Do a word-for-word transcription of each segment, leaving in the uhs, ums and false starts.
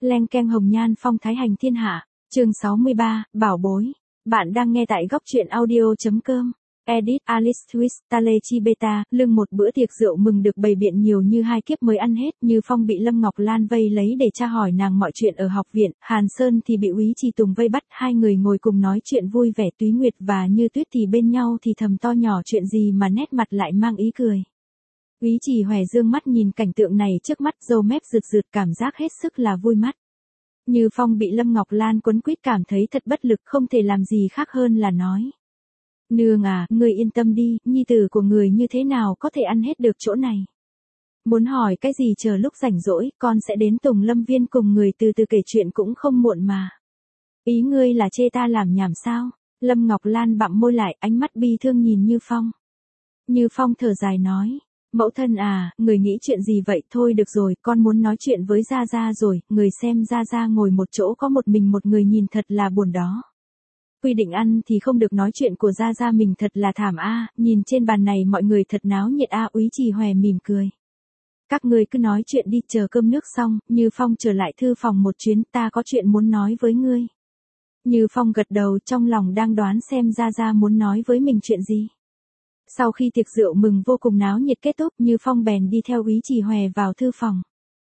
Leng keng hồng nhan phong thái hành thiên hạ, chương sáu mươi ba, bảo bối. Bạn đang nghe tại góc truyện audio chấm com. Edit Alice Twist Tale Chi Beta, lưng một bữa tiệc rượu mừng được bày biện nhiều như hai kiếp mới ăn hết. Như Phong bị Lâm Ngọc Lan vây lấy để tra hỏi nàng mọi chuyện ở học viện, Hàn Sơn thì bị Úy Trì Tùng vây bắt. Hai người ngồi cùng nói chuyện vui vẻ, Túy Nguyệt và Như Tuyết thì bên nhau thì thầm to nhỏ chuyện gì mà nét mặt lại mang ý cười. Úy Trì Hòe dương mắt nhìn cảnh tượng này trước mắt, râu mép rượt rượt, cảm giác hết sức là vui mắt. Như Phong bị Lâm Ngọc Lan quấn quýt cảm thấy thật bất lực, không thể làm gì khác hơn là nói. Nương à, người yên tâm đi, nhi tử của người như thế nào có thể ăn hết được chỗ này. Muốn hỏi cái gì chờ lúc rảnh rỗi, con sẽ đến Tùng Lâm Viên cùng người từ từ kể chuyện cũng không muộn mà. Ý ngươi là chê ta làm nhảm sao? Lâm Ngọc Lan bặm môi lại, ánh mắt bi thương nhìn Như Phong. Như Phong thở dài nói. Mẫu thân à, người nghĩ chuyện gì vậy? Thôi được rồi, con muốn nói chuyện với Gia Gia rồi. Người xem Gia Gia ngồi một chỗ có một mình một người nhìn thật là buồn đó. Quy định ăn thì không được nói chuyện của Gia Gia mình thật là thảm a. Nhìn trên bàn này mọi người thật náo nhiệt a. Úy Trì Hòe mỉm cười. Các ngươi cứ nói chuyện đi, chờ cơm nước xong. Như Phong trở lại thư phòng một chuyến, ta có chuyện muốn nói với ngươi. Như Phong gật đầu, trong lòng đang đoán xem Gia Gia muốn nói với mình chuyện gì. Sau khi tiệc rượu mừng vô cùng náo nhiệt kết thúc, Như Phong bèn đi theo Úy Trì Hòe vào thư phòng.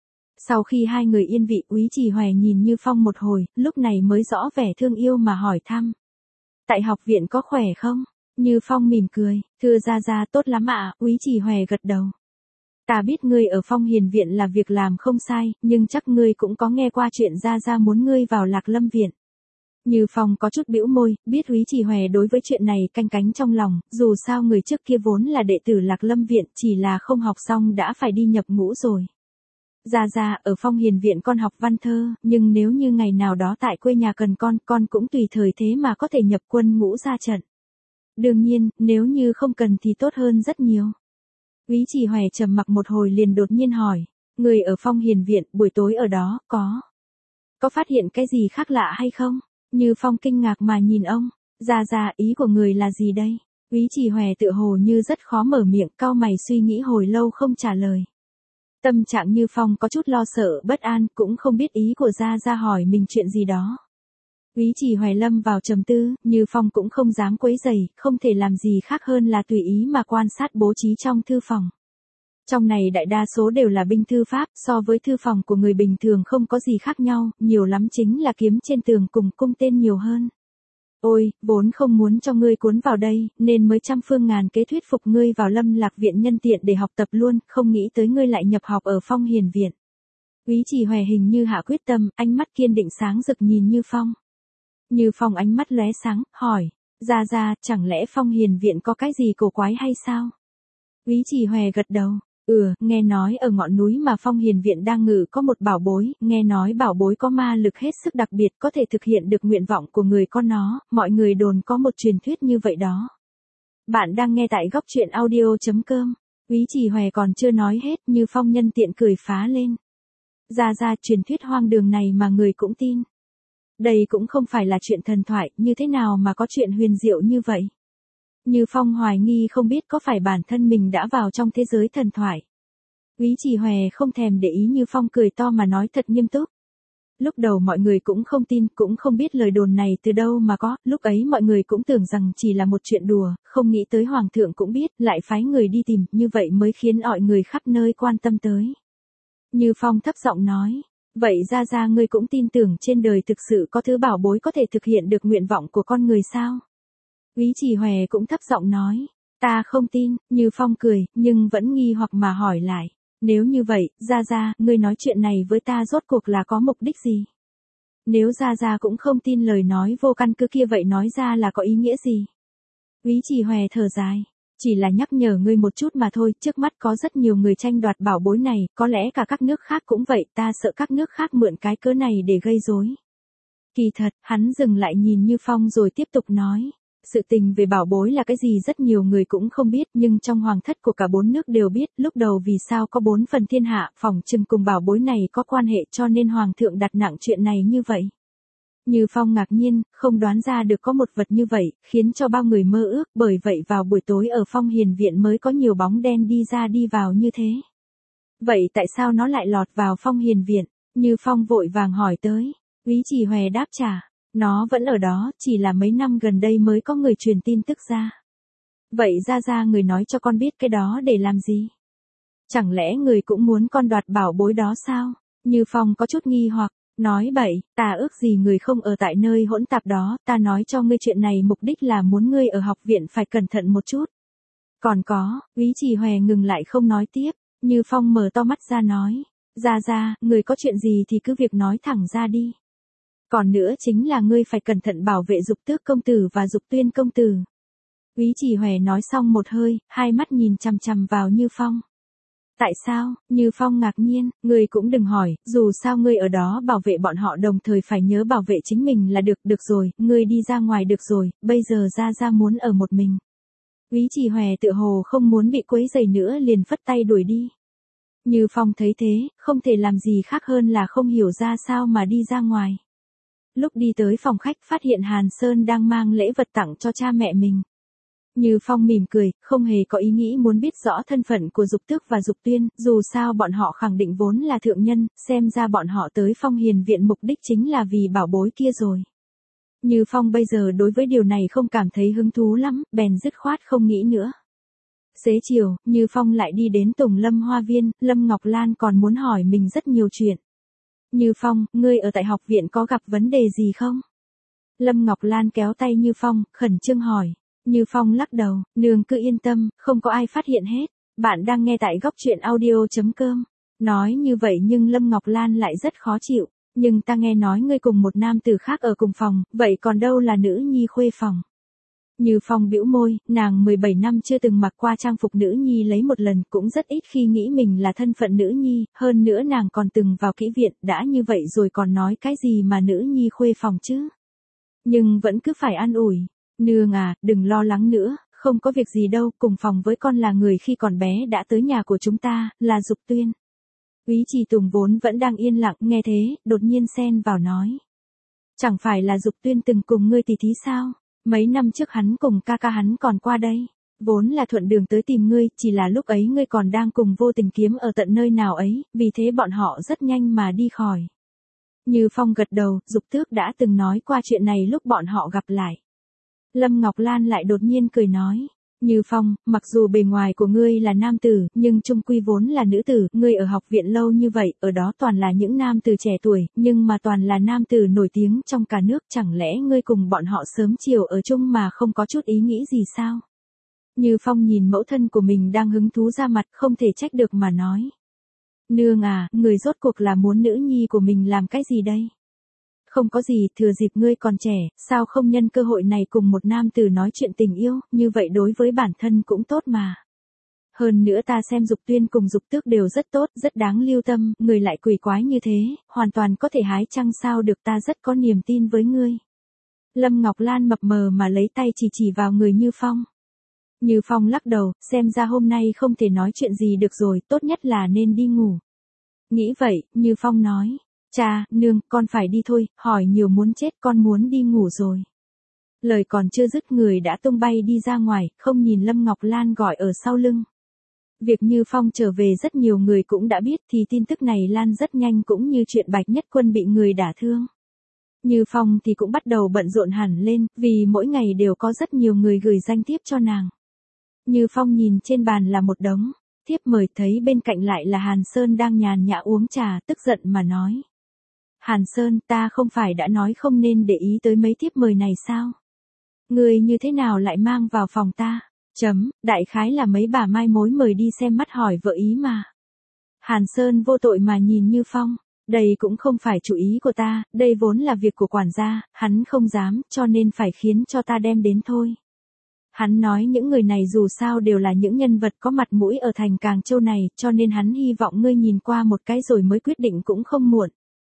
Sau khi hai người yên vị, Úy Trì Hòe nhìn Như Phong một hồi, lúc này mới rõ vẻ thương yêu mà hỏi thăm. Tại học viện có khỏe không? Như Phong mỉm cười, thưa Gia Gia tốt lắm ạ. Úy Trì Hòe gật đầu. Ta biết ngươi ở Phong Hiền Viện là việc làm không sai, nhưng chắc ngươi cũng có nghe qua chuyện Gia Gia muốn ngươi vào Lạc Lâm Viện. Như Phong có chút bĩu môi, biết Úy Trì Hòe đối với chuyện này canh cánh trong lòng, dù sao người trước kia vốn là đệ tử Lạc Lâm Viện, chỉ là không học xong đã phải đi nhập ngũ rồi. Gia Gia, ở Phong Hiền Viện con học văn thơ, nhưng nếu như ngày nào đó tại quê nhà cần con, con cũng tùy thời thế mà có thể nhập quân ngũ ra trận. Đương nhiên, nếu như không cần thì tốt hơn rất nhiều. Úy Trì Hòe trầm mặc một hồi liền đột nhiên hỏi, người ở Phong Hiền Viện, buổi tối ở đó, có... Có phát hiện cái gì khác lạ hay không? Như Phong kinh ngạc mà nhìn ông, Gia Gia, ý của người là gì đây? Úy Trì Hòe tựa hồ như rất khó mở miệng, cau mày suy nghĩ hồi lâu không trả lời. Tâm trạng Như Phong có chút lo sợ, bất an, cũng không biết ý của Gia Gia hỏi mình chuyện gì đó. Úy Trì Hòe lâm vào trầm tư, Như Phong cũng không dám quấy rầy, không thể làm gì khác hơn là tùy ý mà quan sát bố trí trong thư phòng. Trong này đại đa số đều là binh thư pháp, so với thư phòng của người bình thường không có gì khác nhau, nhiều lắm chính là kiếm trên tường cùng cung tên nhiều hơn. Ôi, vốn không muốn cho ngươi cuốn vào đây, nên mới trăm phương ngàn kế thuyết phục ngươi vào Lâm Lạc Viện nhân tiện để học tập luôn, không nghĩ tới ngươi lại nhập học ở Phong Hiền Viện. Úy Trì Hòe hình như hạ quyết tâm, ánh mắt kiên định sáng rực nhìn Như Phong. Như Phong ánh mắt lóe sáng, hỏi, Gia Gia, chẳng lẽ Phong Hiền Viện có cái gì cổ quái hay sao? Úy Trì Hòe gật đầu. Ừ, nghe nói ở ngọn núi mà Phong Hiền Viện đang ngự có một bảo bối, nghe nói bảo bối có ma lực hết sức đặc biệt, có thể thực hiện được nguyện vọng của người con nó, mọi người đồn có một truyền thuyết như vậy đó. Bạn đang nghe tại góc truyện audio chấm com. Úy Trì Hòe còn chưa nói hết, Như Phong nhân tiện cười phá lên. Gia Gia, truyền thuyết hoang đường này mà người cũng tin. Đây cũng không phải là chuyện thần thoại, như thế nào mà có chuyện huyền diệu như vậy? Như Phong hoài nghi không biết có phải bản thân mình đã vào trong thế giới thần thoại. Úy Trì Hòe không thèm để ý, Như Phong cười to mà nói thật nghiêm túc. Lúc đầu mọi người cũng không tin, cũng không biết lời đồn này từ đâu mà có, lúc ấy mọi người cũng tưởng rằng chỉ là một chuyện đùa, không nghĩ tới Hoàng thượng cũng biết, lại phái người đi tìm, như vậy mới khiến mọi người khắp nơi quan tâm tới. Như Phong thấp giọng nói, vậy Gia Gia ngươi cũng tin tưởng trên đời thực sự có thứ bảo bối có thể thực hiện được nguyện vọng của con người sao? Úy Trì Hòe cũng thấp giọng nói, ta không tin. Như Phong cười, nhưng vẫn nghi hoặc mà hỏi lại, nếu như vậy, Gia Gia, ngươi nói chuyện này với ta rốt cuộc là có mục đích gì? Nếu Gia Gia cũng không tin lời nói vô căn cứ kia vậy nói ra là có ý nghĩa gì? Úy Trì Hòe thở dài, chỉ là nhắc nhở ngươi một chút mà thôi, trước mắt có rất nhiều người tranh đoạt bảo bối này, có lẽ cả các nước khác cũng vậy, ta sợ các nước khác mượn cái cớ này để gây rối. Kỳ thật, hắn dừng lại nhìn Như Phong rồi tiếp tục nói. Sự tình về bảo bối là cái gì rất nhiều người cũng không biết, nhưng trong hoàng thất của cả bốn nước đều biết, lúc đầu vì sao có bốn phần thiên hạ, phỏng chừng cùng bảo bối này có quan hệ cho nên hoàng thượng đặt nặng chuyện này như vậy. Như Phong ngạc nhiên, không đoán ra được có một vật như vậy, khiến cho bao người mơ ước, bởi vậy vào buổi tối ở Phong Hiền Viện mới có nhiều bóng đen đi ra đi vào như thế. Vậy tại sao nó lại lọt vào Phong Hiền Viện? Như Phong vội vàng hỏi tới. Úy Chỉ Hòe đáp trả. Nó vẫn ở đó, chỉ là mấy năm gần đây mới có người truyền tin tức ra. Vậy ra ra người nói cho con biết cái đó để làm gì? Chẳng lẽ người cũng muốn con đoạt bảo bối đó sao? Như Phong có chút nghi hoặc, nói bậy, ta ước gì người không ở tại nơi hỗn tạp đó, ta nói cho ngươi chuyện này mục đích là muốn ngươi ở học viện phải cẩn thận một chút. Còn có, Úy Chỉ Hòe ngừng lại không nói tiếp, Như Phong mở to mắt ra nói, ra ra, người có chuyện gì thì cứ việc nói thẳng ra đi. Còn nữa chính là ngươi phải cẩn thận bảo vệ Dục Tước công tử và Dục Tuyên công tử. Úy Chỉ Hòe nói xong một hơi, hai mắt nhìn chằm chằm vào Như Phong. Tại sao? Như Phong ngạc nhiên, ngươi cũng đừng hỏi, dù sao ngươi ở đó bảo vệ bọn họ đồng thời phải nhớ bảo vệ chính mình là được, được rồi, ngươi đi ra ngoài được rồi, bây giờ ra ra muốn ở một mình. Úy Chỉ Hòe tựa hồ không muốn bị quấy rầy nữa liền phất tay đuổi đi. Như Phong thấy thế, không thể làm gì khác hơn là không hiểu ra sao mà đi ra ngoài. Lúc đi tới phòng khách phát hiện Hàn Sơn đang mang lễ vật tặng cho cha mẹ mình. Như Phong mỉm cười, không hề có ý nghĩ muốn biết rõ thân phận của Dục Tước và Dục Tuyên, dù sao bọn họ khẳng định vốn là thượng nhân, xem ra bọn họ tới Phong Hiền viện mục đích chính là vì bảo bối kia rồi. Như Phong bây giờ đối với điều này không cảm thấy hứng thú lắm, bèn dứt khoát không nghĩ nữa. Xế chiều, Như Phong lại đi đến Tùng Lâm Hoa Viên, Lâm Ngọc Lan còn muốn hỏi mình rất nhiều chuyện. Như Phong, ngươi ở tại học viện có gặp vấn đề gì không? Lâm Ngọc Lan kéo tay Như Phong, khẩn trương hỏi. Như Phong lắc đầu, nương cứ yên tâm, không có ai phát hiện hết. Bạn đang nghe tại góc truyện audio.com. Nói như vậy nhưng Lâm Ngọc Lan lại rất khó chịu. Nhưng ta nghe nói ngươi cùng một nam tử khác ở cùng phòng, vậy còn đâu là nữ nhi khuê phòng? Như Phong bĩu môi, nàng mười bảy năm chưa từng mặc qua trang phục nữ nhi lấy một lần, cũng rất ít khi nghĩ mình là thân phận nữ nhi, hơn nữa nàng còn từng vào kỹ viện, đã như vậy rồi còn nói cái gì mà nữ nhi khuê phòng chứ? Nhưng vẫn cứ phải an ủi. Nương à, đừng lo lắng nữa, không có việc gì đâu, cùng phòng với con là người khi còn bé đã tới nhà của chúng ta, là Dục Tuyên. Úy Chỉ Tùng vốn vẫn đang yên lặng, nghe thế, đột nhiên xen vào nói. Chẳng phải là Dục Tuyên từng cùng ngươi tỉ thí sao? Mấy năm trước hắn cùng ca ca hắn còn qua đây. Vốn là thuận đường tới tìm ngươi, chỉ là lúc ấy ngươi còn đang cùng Vô Tình kiếm ở tận nơi nào ấy, vì thế bọn họ rất nhanh mà đi khỏi. Như Phong gật đầu, Dục Tước đã từng nói qua chuyện này lúc bọn họ gặp lại. Lâm Ngọc Lan lại đột nhiên cười nói. Như Phong, mặc dù bề ngoài của ngươi là nam tử, nhưng chung quy vốn là nữ tử, ngươi ở học viện lâu như vậy, ở đó toàn là những nam tử trẻ tuổi, nhưng mà toàn là nam tử nổi tiếng trong cả nước, chẳng lẽ ngươi cùng bọn họ sớm chiều ở chung mà không có chút ý nghĩ gì sao? Như Phong nhìn mẫu thân của mình đang hứng thú ra mặt, không thể trách được mà nói. Nương à, người rốt cuộc là muốn nữ nhi của mình làm cái gì đây? Không có gì, thừa dịp ngươi còn trẻ, sao không nhân cơ hội này cùng một nam tử nói chuyện tình yêu, như vậy đối với bản thân cũng tốt mà. Hơn nữa ta xem Dục Tuyên cùng Dục Tước đều rất tốt, rất đáng lưu tâm, người lại quỷ quái như thế, hoàn toàn có thể hái chăng sao được, ta rất có niềm tin với ngươi. Lâm Ngọc Lan mập mờ mà lấy tay chỉ chỉ vào người Như Phong. Như Phong lắc đầu, xem ra hôm nay không thể nói chuyện gì được rồi, tốt nhất là nên đi ngủ. Nghĩ vậy, Như Phong nói. Cha, nương, con phải đi thôi, hỏi nhiều muốn chết, con muốn đi ngủ rồi. Lời còn chưa dứt người đã tung bay đi ra ngoài, không nhìn Lâm Ngọc Lan gọi ở sau lưng. Việc Như Phong trở về rất nhiều người cũng đã biết thì tin tức này lan rất nhanh cũng như chuyện Bạch Nhất Quân bị người đả thương. Như Phong thì cũng bắt đầu bận rộn hẳn lên, vì mỗi ngày đều có rất nhiều người gửi danh thiếp cho nàng. Như Phong nhìn trên bàn là một đống thiếp mời, thấy bên cạnh lại là Hàn Sơn đang nhàn nhã uống trà, tức giận mà nói. Hàn Sơn, ta không phải đã nói không nên để ý tới mấy thiếp mời này sao? Người như thế nào lại mang vào phòng ta? Chấm, đại khái là mấy bà mai mối mời đi xem mắt hỏi vợ ý mà. Hàn Sơn vô tội mà nhìn Như Phong. Đây cũng không phải chủ ý của ta, đây vốn là việc của quản gia, hắn không dám, cho nên phải khiến cho ta đem đến thôi. Hắn nói những người này dù sao đều là những nhân vật có mặt mũi ở thành Càng Châu này, cho nên hắn hy vọng ngươi nhìn qua một cái rồi mới quyết định cũng không muộn.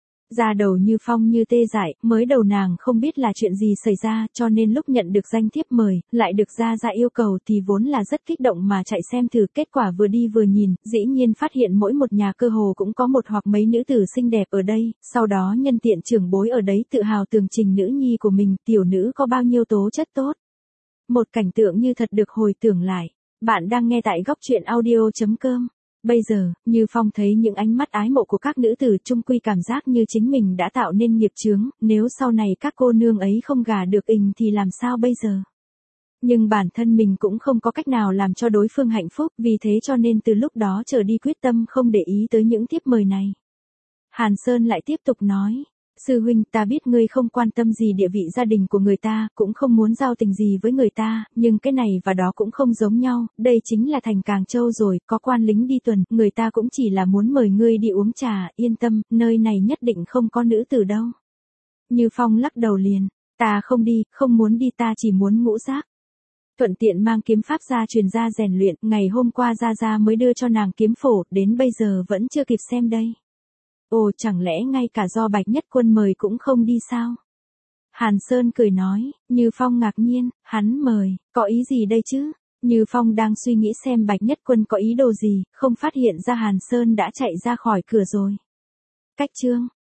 Ra đầu Như Phong như tê dại, mới đầu nàng không biết là chuyện gì xảy ra, cho nên lúc nhận được danh thiếp mời, lại được ra ra yêu cầu thì vốn là rất kích động mà chạy xem thử, kết quả vừa đi vừa nhìn, dĩ nhiên phát hiện mỗi một nhà cơ hồ cũng có một hoặc mấy nữ tử xinh đẹp ở đây, sau đó nhân tiện trưởng bối ở đấy tự hào tường trình nữ nhi của mình, tiểu nữ có bao nhiêu tố chất tốt. Một cảnh tượng như thật được hồi tưởng lại. Bạn đang nghe tại góc truyện audio chấm com. Bây giờ, Như Phong thấy những ánh mắt ái mộ của các nữ tử chung quy cảm giác như chính mình đã tạo nên nghiệp chướng, nếu sau này các cô nương ấy không gả được ình thì làm sao bây giờ? Nhưng bản thân mình cũng không có cách nào làm cho đối phương hạnh phúc, vì thế cho nên từ lúc đó trở đi quyết tâm không để ý tới những thiếp mời này. Hàn Sơn lại tiếp tục nói, sư huynh, ta biết ngươi không quan tâm gì địa vị gia đình của người ta, cũng không muốn giao tình gì với người ta, nhưng cái này và đó cũng không giống nhau, đây chính là thành Càng Châu rồi, có quan lính đi tuần, người ta cũng chỉ là muốn mời ngươi đi uống trà, yên tâm, nơi này nhất định không có nữ tử đâu. Như Phong lắc đầu liền, ta không đi, không muốn đi, ta chỉ muốn ngũ giác. Thuận tiện mang kiếm pháp ra truyền ra rèn luyện, ngày hôm qua Gia Gia mới đưa cho nàng kiếm phổ, đến bây giờ vẫn chưa kịp xem đây. Ồ, chẳng lẽ ngay cả do Bạch Nhất Quân mời cũng không đi sao? Hàn Sơn cười nói, Như Phong ngạc nhiên, hắn mời, có ý gì đây chứ? Như Phong đang suy nghĩ xem Bạch Nhất Quân có ý đồ gì, không phát hiện ra Hàn Sơn đã chạy ra khỏi cửa rồi. Cách chương